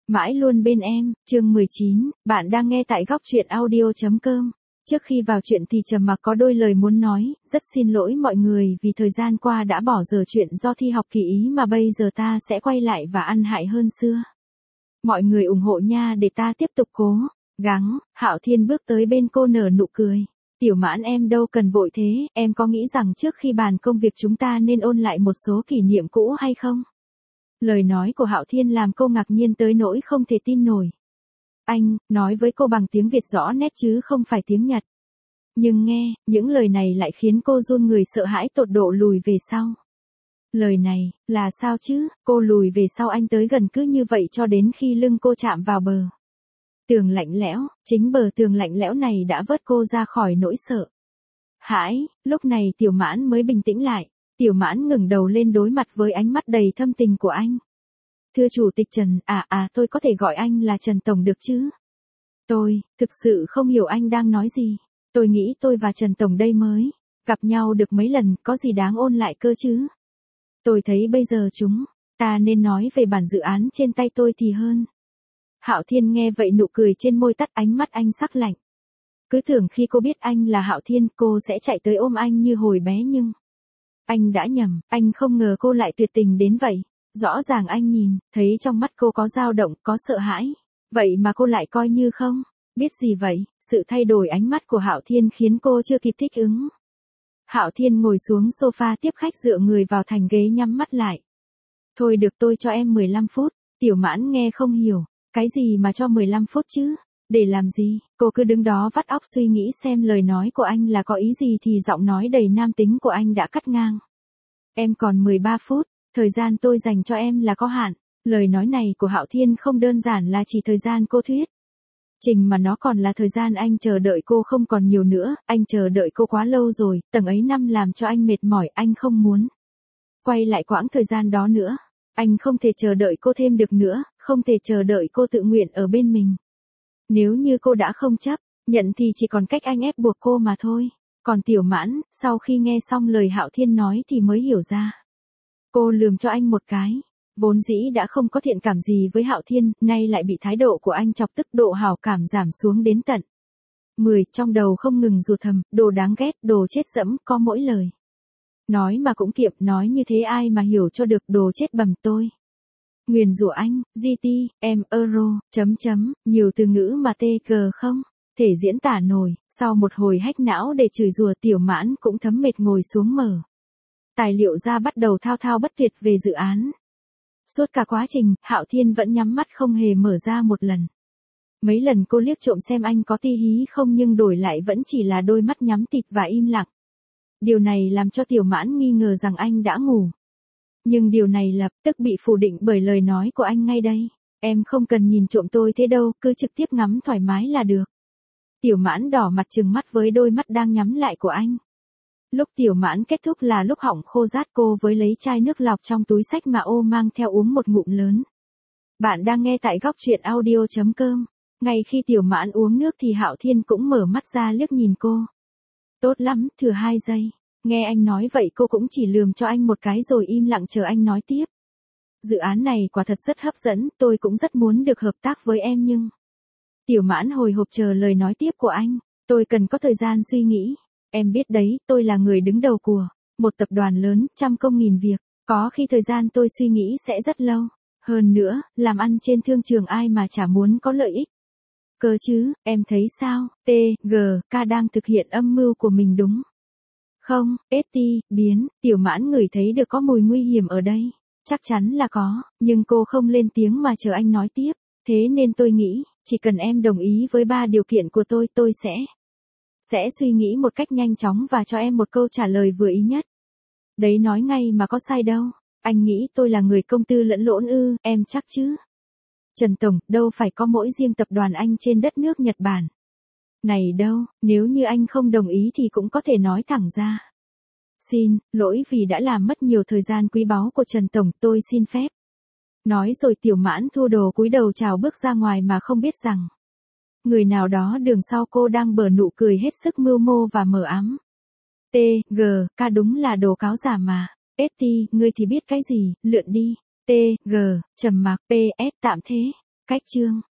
Mãi luôn bên em, chương 19, bạn đang nghe tại góc truyện audio.com. Trước khi vào chuyện thì Trầm Mặc có đôi lời muốn nói, rất xin lỗi mọi người vì thời gian qua đã bỏ dở chuyện do thi học kỳ ý mà bây giờ ta sẽ quay lại và ăn hại hơn xưa. Mọi người ủng hộ nha để ta tiếp tục cố gắng. Hạo Thiên bước tới bên cô nở nụ cười. Tiểu Mãn em đâu cần vội thế, em có nghĩ rằng trước khi bàn công việc chúng ta nên ôn lại một số kỷ niệm cũ hay không? Lời nói của Hạo Thiên làm cô ngạc nhiên tới nỗi không thể tin nổi. Anh nói với cô bằng tiếng Việt rõ nét chứ không phải tiếng Nhật. Nhưng nghe, những lời này lại khiến cô run người sợ hãi tột độ lùi về sau. Lời này, là sao chứ, cô lùi về sau anh tới gần cứ như vậy cho đến khi lưng cô chạm vào bờ tường lạnh lẽo, chính bờ tường lạnh lẽo này đã vớt cô ra khỏi nỗi sợ hãi. Lúc này Tiểu Mãn mới bình tĩnh lại. Tiểu Mãn ngẩng đầu lên đối mặt với ánh mắt đầy thâm tình của anh. Thưa Chủ tịch Trần, tôi có thể gọi anh là Trần Tổng được chứ? Tôi, thực sự không hiểu anh đang nói gì. Tôi nghĩ tôi và Trần Tổng đây mới gặp nhau được mấy lần, có gì đáng ôn lại cơ chứ? Tôi thấy bây giờ chúng ta nên nói về bản dự án trên tay tôi thì hơn. Hạo Thiên nghe vậy nụ cười trên môi tắt, ánh mắt anh sắc lạnh. Cứ tưởng khi cô biết anh là Hạo Thiên cô sẽ chạy tới ôm anh như hồi bé nhưng anh đã nhầm, anh không ngờ cô lại tuyệt tình đến vậy. Rõ ràng anh nhìn, thấy trong mắt cô có dao động, có sợ hãi. Vậy mà cô lại coi như không biết gì vậy. Sự thay đổi ánh mắt của Hạo Thiên khiến cô chưa kịp thích ứng. Hạo Thiên ngồi xuống sofa tiếp khách dựa người vào thành ghế nhắm mắt lại. Thôi được, tôi cho em 15 phút. Tiểu Mãn nghe không hiểu. Cái gì mà cho 15 phút chứ? Để làm gì? Cô cứ đứng đó vắt óc suy nghĩ xem lời nói của anh là có ý gì thì giọng nói đầy nam tính của anh đã cắt ngang. Em còn 13 phút, thời gian tôi dành cho em là có hạn. Lời nói này của Hạo Thiên không đơn giản là chỉ thời gian cô thuyết trình mà nó còn là thời gian anh chờ đợi cô không còn nhiều nữa, anh chờ đợi cô quá lâu rồi, từng ấy năm làm cho anh mệt mỏi, anh không muốn quay lại quãng thời gian đó nữa. Anh không thể chờ đợi cô thêm được nữa, không thể chờ đợi cô tự nguyện ở bên mình. Nếu như cô đã không chấp nhận thì chỉ còn cách anh ép buộc cô mà thôi. Còn Tiểu Mãn, sau khi nghe xong lời Hạo Thiên nói thì mới hiểu ra. Cô lườm cho anh một cái. Vốn dĩ đã không có thiện cảm gì với Hạo Thiên, nay lại bị thái độ của anh chọc tức, độ hảo cảm giảm xuống đến tận 10, trong đầu không ngừng rủa thầm, đồ đáng ghét, đồ chết dẫm, có mỗi lời nói mà cũng kiệm, nói như thế ai mà hiểu cho được, đồ chết bầm tôi. Nguyền rủa anh, GT, em, euro, nhiều từ ngữ mà TG không thể diễn tả nổi. Sau một hồi hách não để chửi rủa, Tiểu Mãn cũng thấm mệt ngồi xuống mở tài liệu ra bắt đầu thao thao bất tuyệt về dự án. Suốt cả quá trình, Hạo Thiên vẫn nhắm mắt không hề mở ra một lần. Mấy lần cô liếc trộm xem anh có tí hí không nhưng đổi lại vẫn chỉ là đôi mắt nhắm tịt và im lặng. Điều này làm cho Tiểu Mãn nghi ngờ rằng anh đã ngủ. Nhưng điều này lập tức bị phủ định bởi lời nói của anh ngay đây. Em không cần nhìn trộm tôi thế đâu, cứ trực tiếp ngắm thoải mái là được. Tiểu Mãn đỏ mặt trừng mắt với đôi mắt đang nhắm lại của anh. Lúc Tiểu Mãn kết thúc là lúc họng khô rát, cô với lấy chai nước lọc trong túi xách mà ô mang theo uống một ngụm lớn. Bạn đang nghe tại góc truyện audio.com. Ngay khi Tiểu Mãn uống nước thì Hạo Thiên cũng mở mắt ra liếc nhìn cô. Tốt lắm, thừa 2 giây. Nghe anh nói vậy cô cũng chỉ lườm cho anh một cái rồi im lặng chờ anh nói tiếp. Dự án này quả thật rất hấp dẫn, tôi cũng rất muốn được hợp tác với em nhưng... Tiểu Mãn hồi hộp chờ lời nói tiếp của anh. Tôi cần có thời gian suy nghĩ. Em biết đấy, tôi là người đứng đầu của một tập đoàn lớn, trăm công nghìn việc. Có khi thời gian tôi suy nghĩ sẽ rất lâu. Hơn nữa, làm ăn trên thương trường ai mà chả muốn có lợi ích. Cơ chứ, em thấy sao, TGK đang thực hiện âm mưu của mình đúng không? ST, biến, Tiểu Mãn ngửi thấy được có mùi nguy hiểm ở đây. Chắc chắn là có, nhưng cô không lên tiếng mà chờ anh nói tiếp. Thế nên tôi nghĩ, chỉ cần em đồng ý với 3 điều kiện của tôi sẽ suy nghĩ một cách nhanh chóng và cho em một câu trả lời vừa ý nhất. Đấy nói ngay mà có sai đâu. Anh nghĩ tôi là người công tư lẫn lộn ư, em chắc chứ? Trần Tổng, đâu phải có mỗi riêng tập đoàn anh trên đất nước Nhật Bản này đâu, nếu như anh không đồng ý thì cũng có thể nói thẳng ra. Xin lỗi vì đã làm mất nhiều thời gian quý báu của Trần Tổng, tôi xin phép. Nói rồi Tiểu Mãn thu đồ cúi đầu chào bước ra ngoài mà không biết rằng người nào đó đường sau cô đang bờ nụ cười hết sức mưu mô và mờ ám. TGK đúng là đồ cáo giả mà. ST, ngươi thì biết cái gì, lượn đi. TG, Trầm Mặc, PS, tạm thế. Cách chương